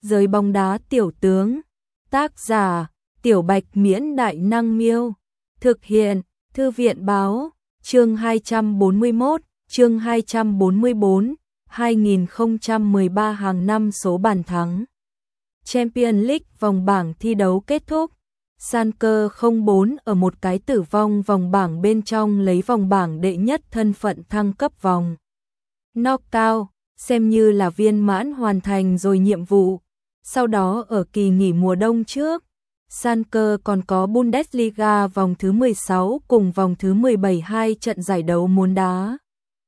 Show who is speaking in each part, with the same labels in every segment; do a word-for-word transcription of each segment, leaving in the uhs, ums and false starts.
Speaker 1: Giới bóng đá tiểu tướng. Tác giả: Tiểu Bạch Miễn Đại Năng Miêu. Thực hiện: Thư viện Báo. Chương hai trăm bốn mươi mốt, chương hai trăm bốn mươi bốn, hai nghìn không trăm mười ba hàng năm số bàn thắng. Champions League vòng bảng thi đấu kết thúc. Schalke không bốn ở một cái tử vong vòng bảng bên trong lấy vòng bảng đệ nhất thân phận thăng cấp vòng knockout, xem như là viên mãn hoàn thành rồi nhiệm vụ. Sau đó ở kỳ nghỉ mùa đông trước, Schalke còn có Bundesliga vòng thứ mười sáu cùng vòng thứ mười bảy hai trận giải đấu muốn đá.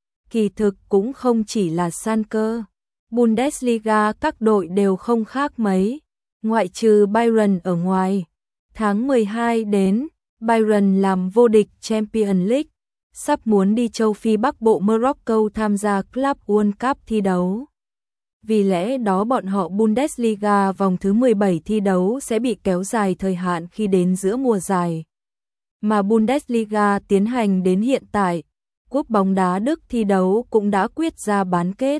Speaker 1: Kỳ thực cũng không chỉ là Schalke, Bundesliga các đội đều không khác mấy, ngoại trừ Bayern ở ngoài. Tháng mười hai đến, Bayern làm vô địch Champions League, sắp muốn đi châu Phi Bắc Bộ Morocco tham gia Club World Cup thi đấu. Vì lẽ đó bọn họ Bundesliga vòng thứ mười bảy thi đấu sẽ bị kéo dài thời hạn khi đến giữa mùa giải. Mà Bundesliga tiến hành đến hiện tại, Cúp bóng đá Đức thi đấu cũng đã quyết ra bán kết.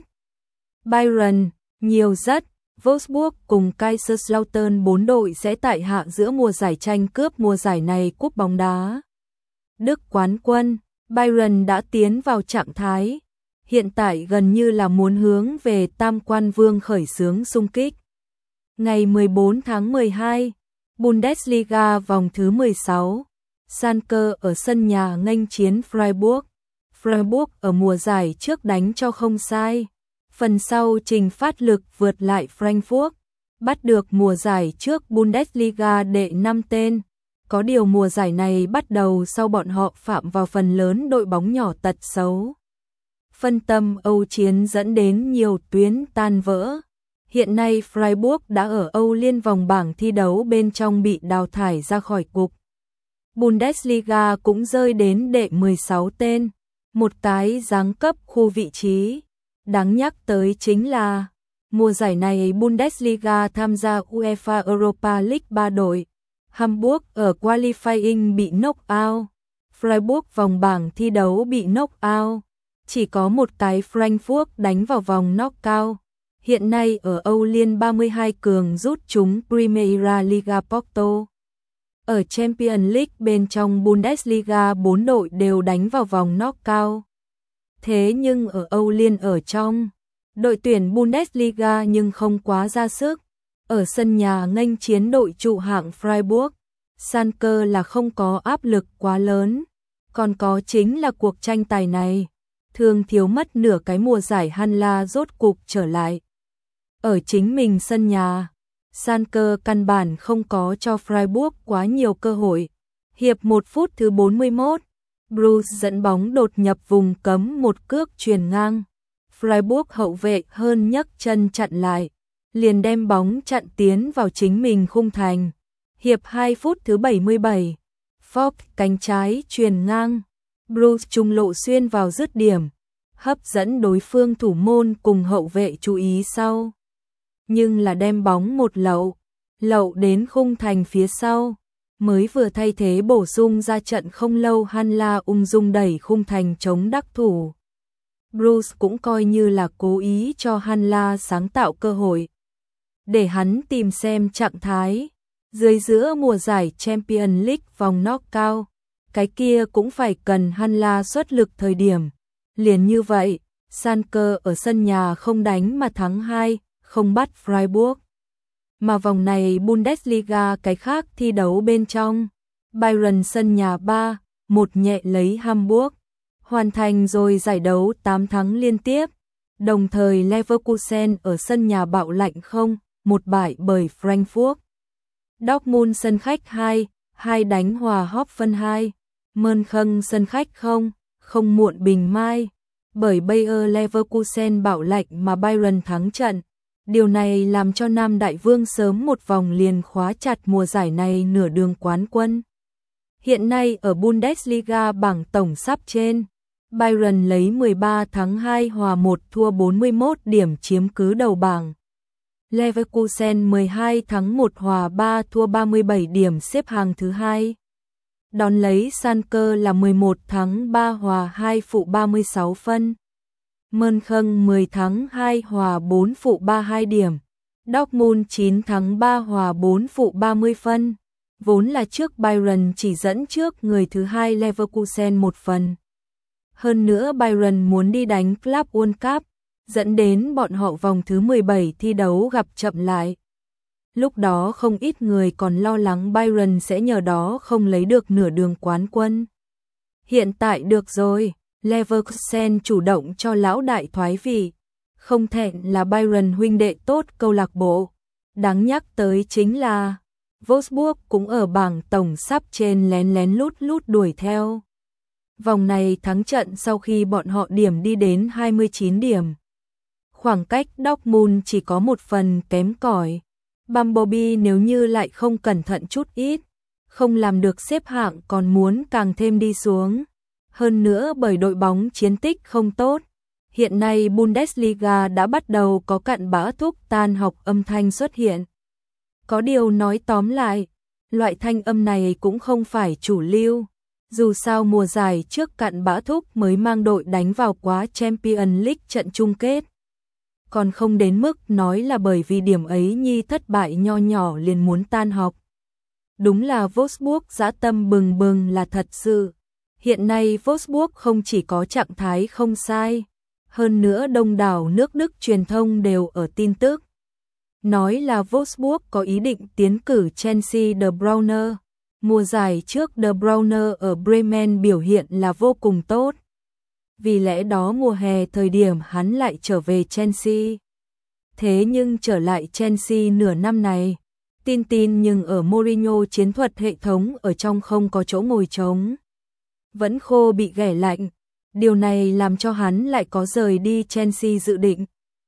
Speaker 1: Bayern, nhiều rất, Wolfsburg cùng Kaiserslautern bốn đội sẽ tại hạ giữa mùa giải tranh cướp mùa giải này Cúp bóng đá Đức quán quân. Bayern đã tiến vào trạng thái hiện tại gần như là muốn hướng về tam quan vương khởi xướng xung kích. Ngày mười bốn tháng mười hai, Bundesliga vòng thứ mười sáu, Schalke ở sân nhà nghênh chiến Freiburg. Freiburg ở mùa giải trước đánh cho không sai, phần sau trình phát lực vượt lại Frankfurt, bắt được mùa giải trước Bundesliga đệ năm tên. Có điều mùa giải này bắt đầu sau bọn họ phạm vào phần lớn đội bóng nhỏ tật xấu. Phân tâm Âu chiến dẫn đến nhiều tuyến tan vỡ. Hiện nay Freiburg đã ở Âu Liên vòng bảng thi đấu bên trong bị đào thải ra khỏi cục. Bundesliga cũng rơi đến đệ mười sáu tên, một cái giáng cấp khu vị trí. Đáng nhắc tới chính là, mùa giải này Bundesliga tham gia UEFA Europa League ba đội. Hamburg ở qualifying bị knock out, Freiburg vòng bảng thi đấu bị knock out. Chỉ có một cái Frankfurt đánh vào vòng knockout. Hiện nay ở Âu Liên ba mươi hai cường rút chúng Primeira Liga Porto. Ở Champions League bên trong Bundesliga bốn đội đều đánh vào vòng knockout. Thế nhưng ở Âu Liên ở trong, đội tuyển Bundesliga nhưng không quá ra sức. Ở sân nhà nghênh chiến đội trụ hạng Freiburg, Schalke là không có áp lực quá lớn. Còn có chính là cuộc tranh tài này thường thiếu mất nửa cái mùa giải Hanla rốt cục trở lại. Ở chính mình sân nhà, Schalke căn bản không có cho Freiburg quá nhiều cơ hội. Hiệp một phút thứ bốn mươi mốt, Bruce dẫn bóng đột nhập vùng cấm một cước chuyền ngang. Freiburg hậu vệ hơn nhấc chân chặn lại, liền đem bóng chặn tiến vào chính mình khung thành. Hiệp hai phút thứ bảy mươi bảy, Fox cánh trái chuyền ngang, Bruce trung lộ xuyên vào dứt điểm, hấp dẫn đối phương thủ môn cùng hậu vệ chú ý sau. Nhưng là đem bóng một lậu, lậu đến khung thành phía sau, mới vừa thay thế bổ sung ra trận không lâu Hanla ung dung đẩy khung thành chống đắc thủ. Bruce cũng coi như là cố ý cho Hanla sáng tạo cơ hội, để hắn tìm xem trạng thái. Dưới giữa mùa giải Champions League vòng knockout, cái kia cũng phải cần Hanla xuất lực thời điểm. Liền như vậy, Schalke ở sân nhà không đánh mà thắng hai, không bắt Freiburg. Mà vòng này Bundesliga cái khác thi đấu bên trong, Bayern sân nhà ba một nhẹ lấy Hamburg, hoàn thành rồi giải đấu tám thắng liên tiếp. Đồng thời Leverkusen ở sân nhà bạo lạnh không một bại bởi Frankfurt. Dortmund sân khách hai hai đánh hòa Hoffen hai. Mönchengladbach sân khách không không muộn bình mai. Bởi Bayer Leverkusen bạo lạnh mà Bayern thắng trận. Điều này làm cho Nam Đại Vương sớm một vòng liền khóa chặt mùa giải này nửa đường quán quân. Hiện nay ở Bundesliga bảng tổng sắp trên, Bayern lấy mười ba thắng hai hòa một thua bốn mươi mốt điểm chiếm cứ đầu bảng. Leverkusen mười hai thắng một hòa ba thua ba mươi bảy điểm xếp hàng thứ hai. Đón lấy Schalke là mười một thắng ba hòa hai phụ ba mươi sáu phân. Mönchengladbach mười thắng hai hòa bốn phụ ba mươi hai điểm. Dortmund chín thắng ba hòa bốn phụ ba mươi phân. Vốn là trước Bayern chỉ dẫn trước người thứ hai Leverkusen một phần. Hơn nữa Bayern muốn đi đánh Club World Cup, dẫn đến bọn họ vòng thứ mười bảy thi đấu gặp chậm lại. Lúc đó không ít người còn lo lắng Bayern sẽ nhờ đó không lấy được nửa đường quán quân. Hiện tại được rồi, Leverkusen chủ động cho lão đại thoái vị. Không thẹn là Bayern huynh đệ tốt câu lạc bộ. Đáng nhắc tới chính là Wolfsburg cũng ở bảng tổng sắp trên lén lén lút lút đuổi theo. Vòng này thắng trận sau khi bọn họ điểm đi đến hai mươi chín điểm. Khoảng cách Dortmund chỉ có một phần kém cỏi. Bumblebee nếu như lại không cẩn thận chút ít, không làm được xếp hạng còn muốn càng thêm đi xuống. Hơn nữa bởi đội bóng chiến tích không tốt. Hiện nay Bundesliga đã bắt đầu có cặn bã thúc tan học âm thanh xuất hiện. Có điều nói tóm lại, loại thanh âm này cũng không phải chủ lưu. Dù sao mùa giải trước cặn bã thúc mới mang đội đánh vào quá Champions League trận chung kết. Còn không đến mức nói là bởi vì điểm ấy nhi thất bại nho nhỏ liền muốn tan học. Đúng là Wolfsburg dã tâm bừng bừng là thật sự. Hiện nay Wolfsburg không chỉ có trạng thái không sai, hơn nữa đông đảo nước Đức truyền thông đều ở tin tức. Nói là Wolfsburg có ý định tiến cử Chelsea De Bruyne. Mùa giải trước De Bruyne ở Bremen biểu hiện là vô cùng tốt. Vì lẽ đó mùa hè thời điểm hắn lại trở về Chelsea. Thế nhưng trở lại Chelsea nửa năm này, tin tin nhưng ở Mourinho chiến thuật hệ thống ở trong không có chỗ ngồi trống. Vẫn khô bị ghẻ lạnh, điều này làm cho hắn lại có rời đi Chelsea dự định.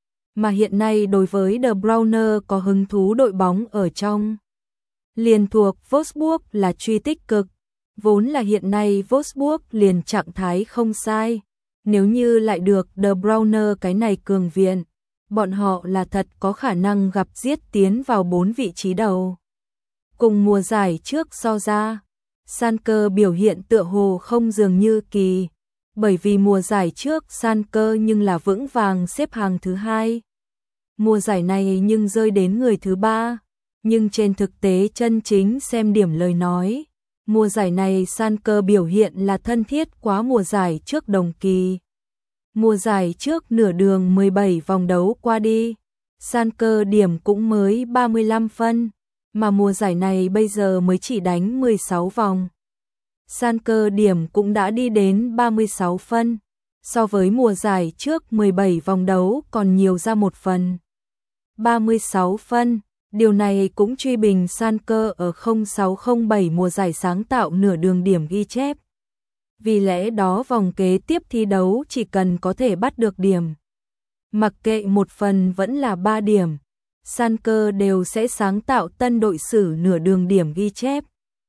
Speaker 1: Mà hiện nay đối với De Bruyne có hứng thú đội bóng ở trong liền thuộc Wolfsburg là truy tích cực. Vốn là hiện nay Wolfsburg liền trạng thái không sai. Nếu như lại được De Bruyne cái này cường viện, bọn họ là thật có khả năng gặp giết tiến vào bốn vị trí đầu. Cùng mùa giải trước so ra, Schalke biểu hiện tựa hồ không dường như kỳ, bởi vì mùa giải trước Schalke nhưng là vững vàng xếp hàng thứ hai. Mùa giải này nhưng rơi đến người thứ ba, nhưng trên thực tế chân chính xem điểm lời nói, mùa giải này Schalke biểu hiện là thân thiết quá mùa giải trước đồng kỳ. Mùa giải trước nửa đường mười bảy vòng đấu qua đi, Schalke điểm cũng mới ba mươi lăm phân, mà mùa giải này bây giờ mới chỉ đánh mười sáu vòng. Schalke điểm cũng đã đi đến ba mươi sáu phân, so với mùa giải trước mười bảy vòng đấu còn nhiều ra một phần. ba mươi sáu phân, điều này cũng truy bình Schalke ở không sáu không bảy mùa giải sáng tạo nửa đường điểm ghi chép. Vì lẽ đó vòng kế tiếp thi đấu chỉ cần có thể bắt được điểm, mặc kệ một phần vẫn là ba điểm, Schalke đều sẽ sáng tạo tân đội sử nửa đường điểm ghi chép.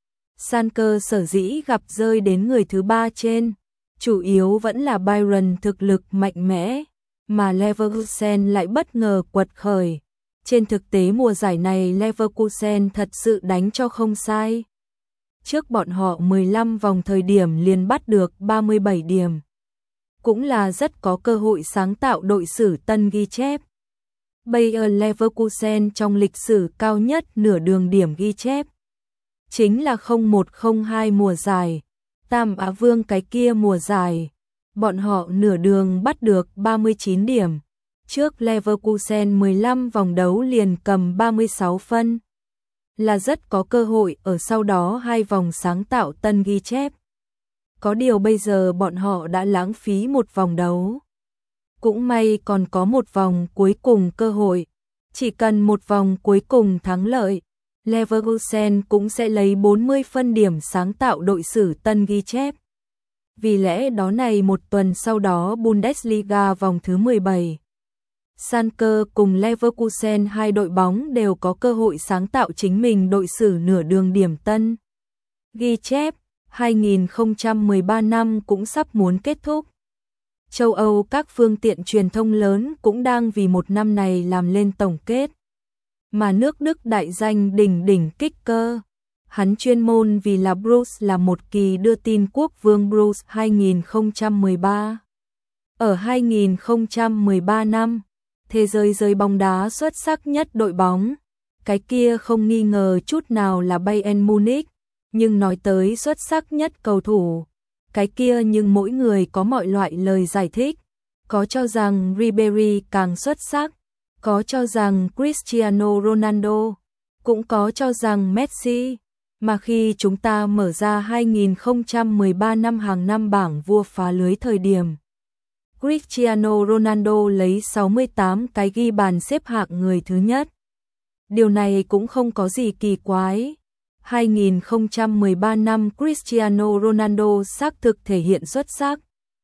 Speaker 1: Schalke sở dĩ gặp rơi đến người thứ ba trên, chủ yếu vẫn là Bayern thực lực mạnh mẽ, mà Leverkusen lại bất ngờ quật khởi. Trên thực tế mùa giải này Leverkusen thật sự đánh cho không sai. Trước bọn họ mười lăm vòng thời điểm liền bắt được ba mươi bảy điểm. Cũng là rất có cơ hội sáng tạo đội sử tân ghi chép. Bayer Leverkusen trong lịch sử cao nhất nửa đường điểm ghi chép. Chính là không một không hai mùa giải, Tam Á Vương cái kia mùa giải. Bọn họ nửa đường bắt được ba mươi chín điểm. Trước Leverkusen mười lăm vòng đấu liền cầm ba mươi sáu phân. Là rất có cơ hội ở sau đó hai vòng sáng tạo tân ghi chép. Có điều bây giờ bọn họ đã lãng phí một vòng đấu. Cũng may còn có một vòng cuối cùng cơ hội. Chỉ cần một vòng cuối cùng thắng lợi, Leverkusen cũng sẽ lấy bốn mươi phân điểm sáng tạo đội sử tân ghi chép. Vì lẽ đó này một tuần sau đó Bundesliga vòng thứ mười bảy. Schalke cùng Leverkusen hai đội bóng đều có cơ hội sáng tạo chính mình đội sử nửa đường điểm tân ghi chép. hai nghìn không trăm mười ba năm cũng sắp muốn kết thúc. Châu Âu các phương tiện truyền thông lớn cũng đang vì một năm này làm lên tổng kết. Mà nước Đức đại danh đỉnh đỉnh Kicker, hắn chuyên môn vì là Bruce là một kỳ đưa tin quốc vương Bruce hai nghìn không trăm mười ba. Ở hai nghìn không trăm mười ba năm, Thế giới giới bóng đá xuất sắc nhất đội bóng, cái kia không nghi ngờ chút nào là Bayern Munich, nhưng nói tới xuất sắc nhất cầu thủ, cái kia nhưng mỗi người có mọi loại lời giải thích, có cho rằng Ribery càng xuất sắc, có cho rằng Cristiano Ronaldo, cũng có cho rằng Messi, mà khi chúng ta mở ra hai không một ba năm hàng năm bảng vua phá lưới thời điểm, Cristiano Ronaldo lấy sáu mươi tám cái ghi bàn xếp hạng người thứ nhất. Điều này cũng không có gì kỳ quái. hai không một ba năm Cristiano Ronaldo xác thực thể hiện xuất sắc,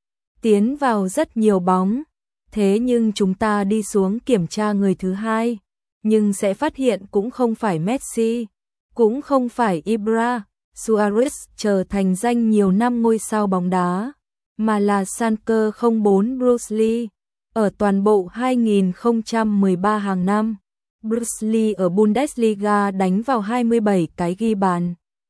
Speaker 1: tiến vào rất nhiều bóng. Thế nhưng chúng ta đi xuống kiểm tra người thứ hai, nhưng sẽ phát hiện cũng không phải Messi, cũng không phải Ibra, Suarez trở thành danh nhiều năm ngôi sao bóng đá, mà là Schalke không bốn Bruce Lee. Ở toàn bộ hai không một ba hàng năm, Bruce Lee ở Bundesliga đánh vào hai mươi bảy cái ghi bàn,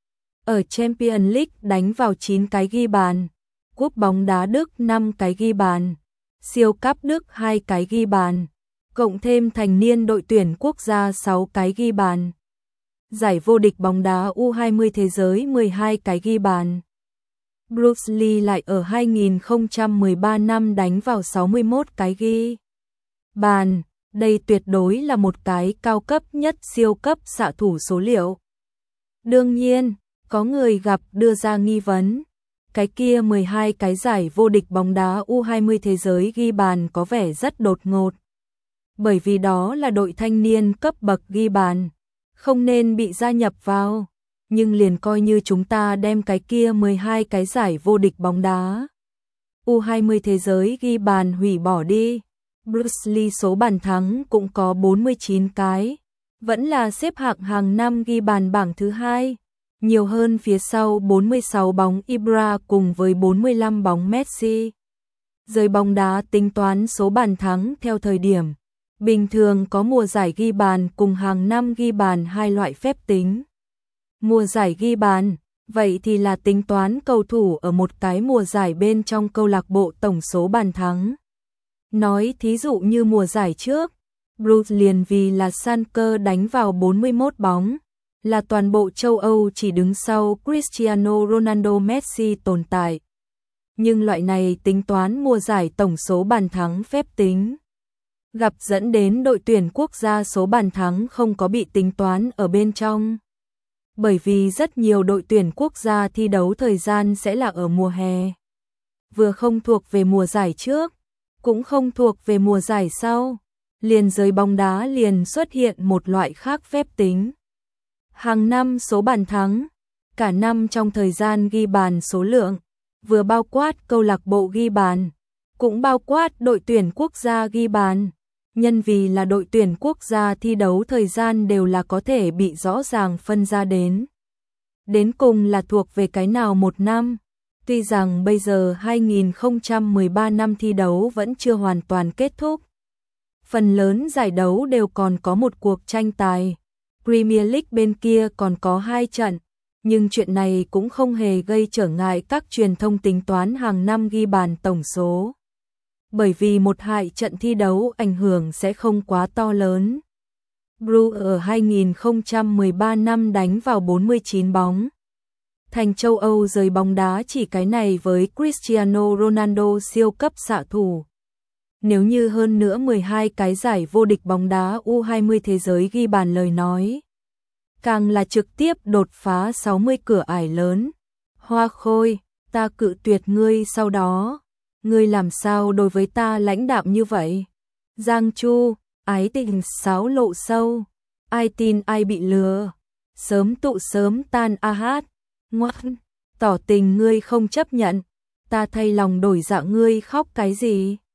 Speaker 1: ở Champions League đánh vào chín cái ghi bàn, Cúp bóng đá Đức năm cái ghi bàn, siêu cúp Đức hai cái ghi bàn, cộng thêm thành niên đội tuyển quốc gia sáu cái ghi bàn. Giải vô địch bóng đá U hai mươi thế giới mười hai cái ghi bàn. Bruce Lee lại ở hai không một ba năm đánh vào sáu mươi mốt cái ghi bàn. Đây tuyệt đối là một cái cao cấp nhất siêu cấp xạ thủ số liệu. Đương nhiên, có người gặp đưa ra nghi vấn, cái kia mười hai cái giải vô địch bóng đá U hai mươi thế giới ghi bàn có vẻ rất đột ngột. Bởi vì đó là đội thanh niên cấp bậc ghi bàn, không nên bị gia nhập vào. Nhưng liền coi như chúng ta đem cái kia mười hai cái giải vô địch bóng đá U hai mươi thế giới ghi bàn hủy bỏ đi, Bruce Lee số bàn thắng cũng có bốn mươi chín cái, vẫn là xếp hạng hàng năm ghi bàn bảng thứ hai, nhiều hơn phía sau bốn mươi sáu bóng Ibra cùng với bốn mươi lăm bóng Messi. Giới bóng đá tính toán số bàn thắng theo thời điểm, bình thường có mùa giải ghi bàn cùng hàng năm ghi bàn hai loại phép tính. Mùa giải ghi bàn, vậy thì là tính toán cầu thủ ở một cái mùa giải bên trong câu lạc bộ tổng số bàn thắng. Nói thí dụ như mùa giải trước, Bruce liền vì là Schalke đánh vào bốn mươi mốt bóng, là toàn bộ châu Âu chỉ đứng sau Cristiano Ronaldo Messi tồn tại. Nhưng loại này tính toán mùa giải tổng số bàn thắng phép tính, gặp dẫn đến đội tuyển quốc gia số bàn thắng không có bị tính toán ở bên trong. Bởi vì rất nhiều đội tuyển quốc gia thi đấu thời gian sẽ là ở mùa hè, vừa không thuộc về mùa giải trước, cũng không thuộc về mùa giải sau, liền giới bóng đá liền xuất hiện một loại khác phép tính. Hàng năm số bàn thắng, cả năm trong thời gian ghi bàn số lượng, vừa bao quát câu lạc bộ ghi bàn, cũng bao quát đội tuyển quốc gia ghi bàn. Nhân vì là đội tuyển quốc gia thi đấu thời gian đều là có thể bị rõ ràng phân ra đến. Đến cùng là thuộc về cái nào một năm. Tuy rằng bây giờ hai không một ba năm thi đấu vẫn chưa hoàn toàn kết thúc. Phần lớn giải đấu đều còn có một cuộc tranh tài. Premier League bên kia còn có hai trận. Nhưng chuyện này cũng không hề gây trở ngại các truyền thông tính toán hàng năm ghi bàn tổng số. Bởi vì một hai trận thi đấu ảnh hưởng sẽ không quá to lớn. Bruce ở hai không một ba năm đánh vào bốn mươi chín bóng. Thành châu Âu giới bóng đá chỉ cái này với Cristiano Ronaldo siêu cấp xạ thủ. Nếu như hơn nữa mười hai cái giải vô địch bóng đá U hai mươi thế giới ghi bàn lời nói, càng là trực tiếp đột phá sáu mươi cửa ải lớn. Hoa Khôi, ta cự tuyệt ngươi sau đó. Ngươi làm sao đối với ta lãnh đạm như vậy? Giang Chu, ái tình sáo lộ sâu, ai tin ai bị lừa, sớm tụ sớm tan a hát, ngoan, tỏ tình ngươi không chấp nhận, ta thay lòng đổi dạ ngươi khóc cái gì?